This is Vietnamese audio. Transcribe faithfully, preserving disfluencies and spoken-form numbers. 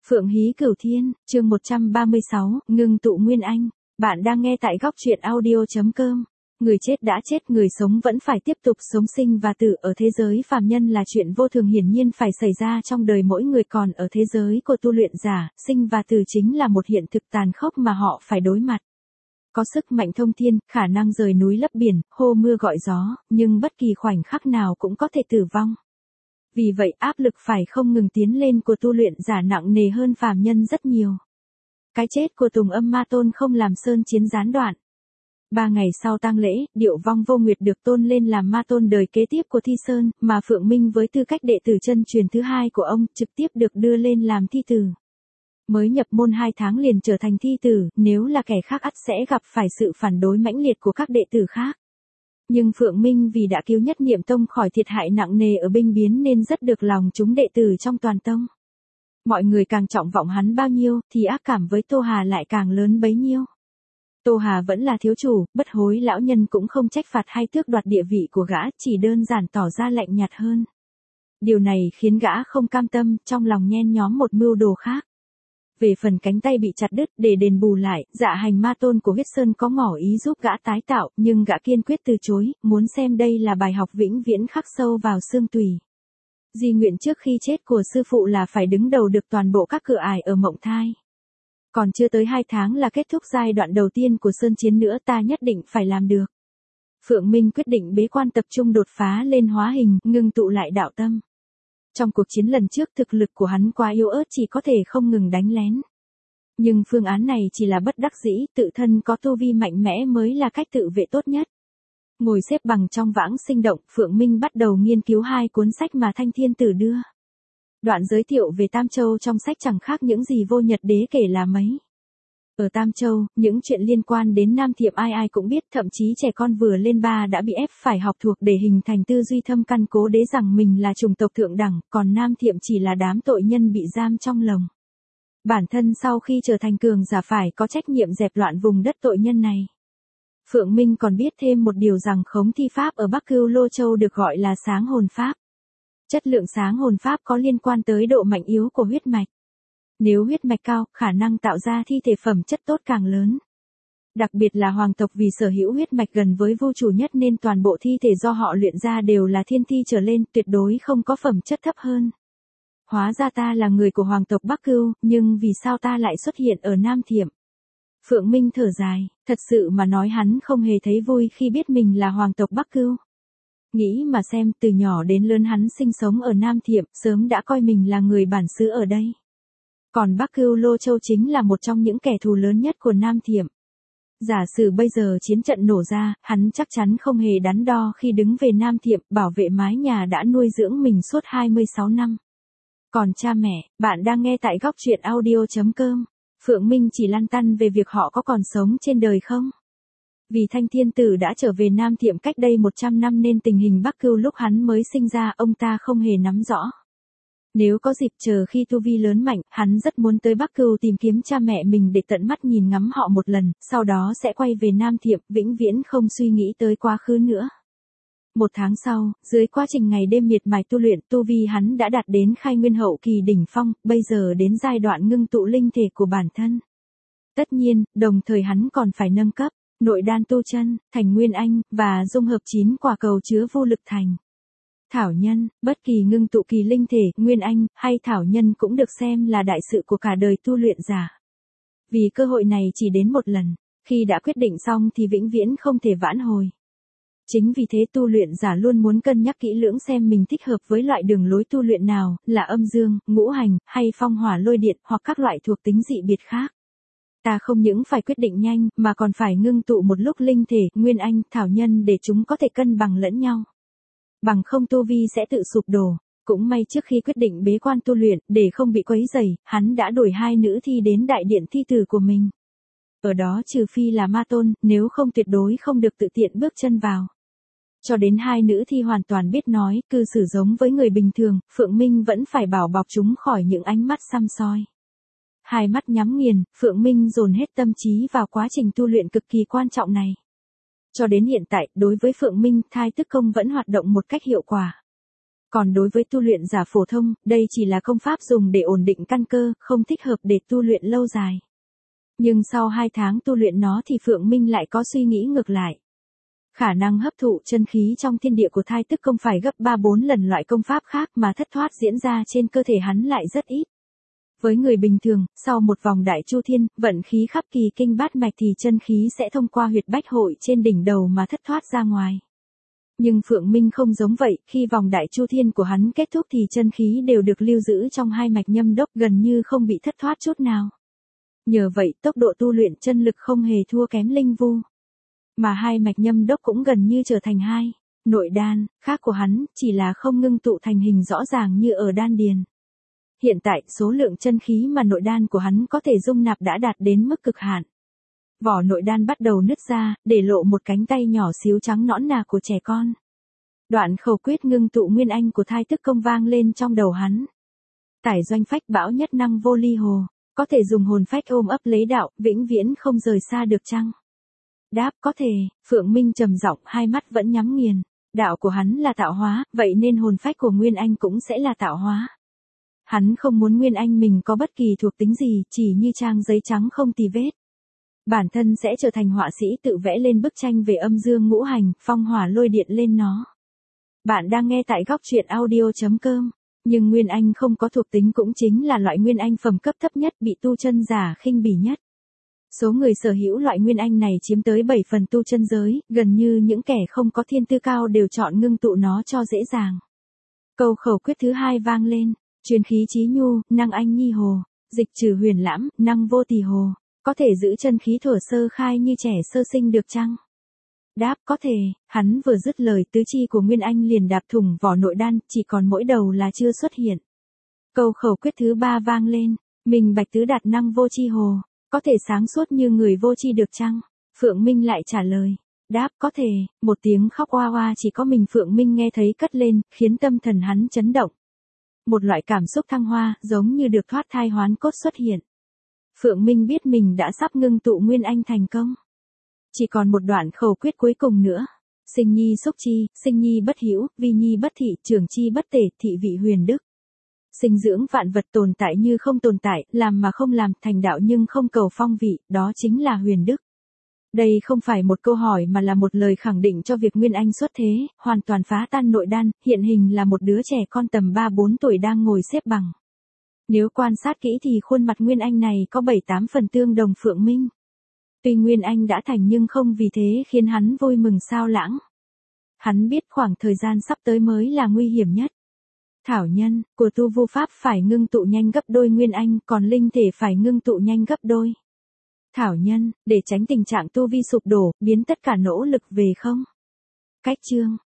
Phượng Hí Cửu Thiên, chương một trăm ba mươi sáu, ngưng tụ Nguyên Anh. Bạn đang nghe tại góc truyện audio.com. Người chết đã chết, người sống vẫn phải tiếp tục sống, sinh và tử ở thế giới phàm nhân là chuyện vô thường hiển nhiên phải xảy ra trong đời mỗi người, còn ở thế giới của tu luyện giả, sinh và tử chính là một hiện thực tàn khốc mà họ phải đối mặt. Có sức mạnh thông thiên, khả năng rời núi lấp biển, hô mưa gọi gió, nhưng bất kỳ khoảnh khắc nào cũng có thể tử vong. Vì vậy áp lực phải không ngừng tiến lên của tu luyện giả nặng nề hơn phàm nhân rất nhiều. Cái chết của Tùng Âm Ma Tôn không làm sơn chiến gián đoạn. Ba ngày sau tang lễ, Điệu Vong Vô Nguyệt được tôn lên làm Ma Tôn đời kế tiếp của Thi Sơn, mà Phượng Minh với tư cách đệ tử chân truyền thứ hai của ông, trực tiếp được đưa lên làm thi tử. Mới nhập môn hai tháng liền trở thành thi tử, nếu là kẻ khác ắt sẽ gặp phải sự phản đối mãnh liệt của các đệ tử khác. Nhưng Phượng Minh vì đã cứu Nhất Niệm Tông khỏi thiệt hại nặng nề ở binh biến nên rất được lòng chúng đệ tử trong toàn tông. Mọi người càng trọng vọng hắn bao nhiêu, thì ác cảm với Tô Hà lại càng lớn bấy nhiêu. Tô Hà vẫn là thiếu chủ, bất hối lão nhân cũng không trách phạt hay tước đoạt địa vị của gã, chỉ đơn giản tỏ ra lạnh nhạt hơn. Điều này khiến gã không cam tâm, trong lòng nhen nhóm một mưu đồ khác. Về phần cánh tay bị chặt đứt, để đền bù lại, Dạ Hành Ma Tôn của Huyết Sơn có ngỏ ý giúp gã tái tạo, nhưng gã kiên quyết từ chối, muốn xem đây là bài học vĩnh viễn khắc sâu vào xương tủy. Di nguyện trước khi chết của sư phụ là phải đứng đầu được toàn bộ các cửa ải ở Mộng Thai. Còn chưa tới hai tháng là kết thúc giai đoạn đầu tiên của sơn chiến nữa, ta nhất định phải làm được. Phượng Minh quyết định bế quan tập trung đột phá lên hóa hình, ngưng tụ lại đạo tâm. Trong cuộc chiến lần trước thực lực của hắn quá yếu ớt, chỉ có thể không ngừng đánh lén. Nhưng phương án này chỉ là bất đắc dĩ, tự thân có tu vi mạnh mẽ mới là cách tự vệ tốt nhất. Ngồi xếp bằng trong vãng sinh động, Phượng Minh bắt đầu nghiên cứu hai cuốn sách mà Thanh Thiên Tử đưa. Đoạn giới thiệu về Tam Châu trong sách chẳng khác những gì Vô Nhật Đế kể là mấy. Ở Tam Châu, những chuyện liên quan đến nam thiệm ai ai cũng biết, thậm chí trẻ con vừa lên ba đã bị ép phải học thuộc để hình thành tư duy thâm căn cố đế rằng mình là chủng tộc thượng đẳng, còn nam thiệm chỉ là đám tội nhân bị giam trong lồng. Bản thân sau khi trở thành cường giả phải có trách nhiệm dẹp loạn vùng đất tội nhân này. Phượng Minh còn biết thêm một điều rằng khống thi pháp ở Bắc Cưu Lô Châu được gọi là sáng hồn pháp. Chất lượng sáng hồn pháp có liên quan tới độ mạnh yếu của huyết mạch. Nếu huyết mạch cao, khả năng tạo ra thi thể phẩm chất tốt càng lớn. Đặc biệt là hoàng tộc vì sở hữu huyết mạch gần với vô chủ nhất nên toàn bộ thi thể do họ luyện ra đều là thiên thi trở lên, tuyệt đối không có phẩm chất thấp hơn. Hóa ra ta là người của hoàng tộc Bắc Cưu, nhưng vì sao ta lại xuất hiện ở Nam Thiệm? Phượng Minh thở dài, thật sự mà nói hắn không hề thấy vui khi biết mình là hoàng tộc Bắc Cưu. Nghĩ mà xem, từ nhỏ đến lớn hắn sinh sống ở Nam Thiệm, sớm đã coi mình là người bản xứ ở đây. Còn Bắc Cưu Lô Châu chính là một trong những kẻ thù lớn nhất của Nam Thiệm. Giả sử bây giờ chiến trận nổ ra, hắn chắc chắn không hề đắn đo khi đứng về Nam Thiệm, bảo vệ mái nhà đã nuôi dưỡng mình suốt hai mươi sáu năm. Còn cha mẹ, bạn đang nghe tại góc truyện audio.com. Phượng Minh chỉ lăn tăn về việc họ có còn sống trên đời không? Vì Thanh Thiên Tử đã trở về Nam Thiệm cách đây một trăm năm nên tình hình Bắc Cưu lúc hắn mới sinh ra ông ta không hề nắm rõ. Nếu có dịp chờ khi tu vi lớn mạnh, hắn rất muốn tới Bắc Cưu tìm kiếm cha mẹ mình để tận mắt nhìn ngắm họ một lần, sau đó sẽ quay về Nam Thiệm, vĩnh viễn không suy nghĩ tới quá khứ nữa. Một tháng sau, dưới quá trình ngày đêm miệt mài tu luyện, tu vi hắn đã đạt đến khai nguyên hậu kỳ đỉnh phong, bây giờ đến giai đoạn ngưng tụ linh thể của bản thân. Tất nhiên, đồng thời hắn còn phải nâng cấp, nội đan tu chân, thành Nguyên Anh, và dung hợp chín quả cầu chứa vô lực thành Thảo Nhân. Bất kỳ ngưng tụ kỳ linh thể, Nguyên Anh, hay Thảo Nhân cũng được xem là đại sự của cả đời tu luyện giả. Vì cơ hội này chỉ đến một lần, khi đã quyết định xong thì vĩnh viễn không thể vãn hồi. Chính vì thế tu luyện giả luôn muốn cân nhắc kỹ lưỡng xem mình thích hợp với loại đường lối tu luyện nào, là âm dương, ngũ hành, hay phong hỏa lôi điện, hoặc các loại thuộc tính dị biệt khác. Ta không những phải quyết định nhanh, mà còn phải ngưng tụ một lúc linh thể, Nguyên Anh, Thảo Nhân để chúng có thể cân bằng lẫn nhau. Bằng không tu vi sẽ tự sụp đổ. Cũng may trước khi quyết định bế quan tu luyện, để không bị quấy rầy, hắn đã đuổi hai nữ thi đến đại điện thi tử của mình. Ở đó trừ phi là ma tôn, nếu không tuyệt đối không được tự tiện bước chân vào. Cho đến hai nữ thi hoàn toàn biết nói, cư xử giống với người bình thường, Phượng Minh vẫn phải bảo bọc chúng khỏi những ánh mắt săm soi. Hai mắt nhắm nghiền, Phượng Minh dồn hết tâm trí vào quá trình tu luyện cực kỳ quan trọng này. Cho đến hiện tại, đối với Phượng Minh, thai tức công vẫn hoạt động một cách hiệu quả. Còn đối với tu luyện giả phổ thông, đây chỉ là công pháp dùng để ổn định căn cơ, không thích hợp để tu luyện lâu dài. Nhưng sau hai tháng tu luyện nó thì Phượng Minh lại có suy nghĩ ngược lại. Khả năng hấp thụ chân khí trong thiên địa của thai tức công phải gấp ba bốn lần loại công pháp khác mà thất thoát diễn ra trên cơ thể hắn lại rất ít. Với người bình thường, sau một vòng đại chu thiên, vận khí khắp kỳ kinh bát mạch thì chân khí sẽ thông qua huyệt bách hội trên đỉnh đầu mà thất thoát ra ngoài. Nhưng Phượng Minh không giống vậy, khi vòng đại chu thiên của hắn kết thúc thì chân khí đều được lưu giữ trong hai mạch nhâm đốc gần như không bị thất thoát chút nào. Nhờ vậy tốc độ tu luyện chân lực không hề thua kém linh vu. Mà hai mạch nhâm đốc cũng gần như trở thành hai. Nội đan, khác của hắn, chỉ là không ngưng tụ thành hình rõ ràng như ở đan điền. Hiện tại, số lượng chân khí mà nội đan của hắn có thể dung nạp đã đạt đến mức cực hạn. Vỏ nội đan bắt đầu nứt ra, để lộ một cánh tay nhỏ xíu trắng nõn nà của trẻ con. Đoạn khẩu quyết ngưng tụ nguyên anh của thai tức công vang lên trong đầu hắn. Tải doanh phách bão nhất năng vô ly hồ, có thể dùng hồn phách ôm ấp lấy đạo, vĩnh viễn không rời xa được chăng? Đáp có thể, Phượng Minh trầm giọng, hai mắt vẫn nhắm nghiền. Đạo của hắn là tạo hóa, vậy nên hồn phách của Nguyên Anh cũng sẽ là tạo hóa. Hắn không muốn Nguyên Anh mình có bất kỳ thuộc tính gì, chỉ như trang giấy trắng không tì vết. Bản thân sẽ trở thành họa sĩ tự vẽ lên bức tranh về âm dương ngũ hành, phong hỏa lôi điện lên nó. Bạn đang nghe tại góc truyện audio chấm com. Nhưng Nguyên Anh không có thuộc tính cũng chính là loại Nguyên Anh phẩm cấp thấp nhất bị tu chân giả khinh bỉ nhất. Số người sở hữu loại Nguyên Anh này chiếm tới bảy phần tu chân giới, gần như những kẻ không có thiên tư cao đều chọn ngưng tụ nó cho dễ dàng. Câu khẩu quyết thứ hai vang lên, truyền khí chí nhu, năng anh nhi hồ, dịch trừ huyền lãm, năng vô tỳ hồ, có thể giữ chân khí thuở sơ khai như trẻ sơ sinh được chăng? Đáp có thể, hắn vừa dứt lời tứ chi của Nguyên Anh liền đạp thủng vỏ nội đan, chỉ còn mỗi đầu là chưa xuất hiện. Câu khẩu quyết thứ ba vang lên, mình bạch tứ đạt năng vô chi hồ, có thể sáng suốt như người vô chi được chăng? Phượng Minh lại trả lời, đáp có thể, một tiếng khóc oa oa chỉ có mình Phượng Minh nghe thấy cất lên, khiến tâm thần hắn chấn động. Một loại cảm xúc thăng hoa, giống như được thoát thai hoán cốt xuất hiện. Phượng Minh biết mình đã sắp ngưng tụ Nguyên Anh thành công. Chỉ còn một đoạn khẩu quyết cuối cùng nữa. Sinh nhi xúc chi, sinh nhi bất hữu, vi nhi bất thị, trưởng chi bất tể, thị vị huyền đức. Sinh dưỡng vạn vật tồn tại như không tồn tại, làm mà không làm, thành đạo nhưng không cầu phong vị, đó chính là huyền đức. Đây không phải một câu hỏi mà là một lời khẳng định cho việc Nguyên Anh xuất thế, hoàn toàn phá tan nội đan, hiện hình là một đứa trẻ con tầm ba bốn tuổi đang ngồi xếp bằng. Nếu quan sát kỹ thì khuôn mặt Nguyên Anh này có bảy tám phần tương đồng Phượng Minh. Tuy Nguyên Anh đã thành nhưng không vì thế khiến hắn vui mừng sao lãng. Hắn biết khoảng thời gian sắp tới mới là nguy hiểm nhất. Thảo nhân, của tu vô pháp phải ngưng tụ nhanh gấp đôi Nguyên Anh, còn linh thể phải ngưng tụ nhanh gấp đôi. Thảo nhân, để tránh tình trạng tu vi sụp đổ, biến tất cả nỗ lực về không. Cách chương,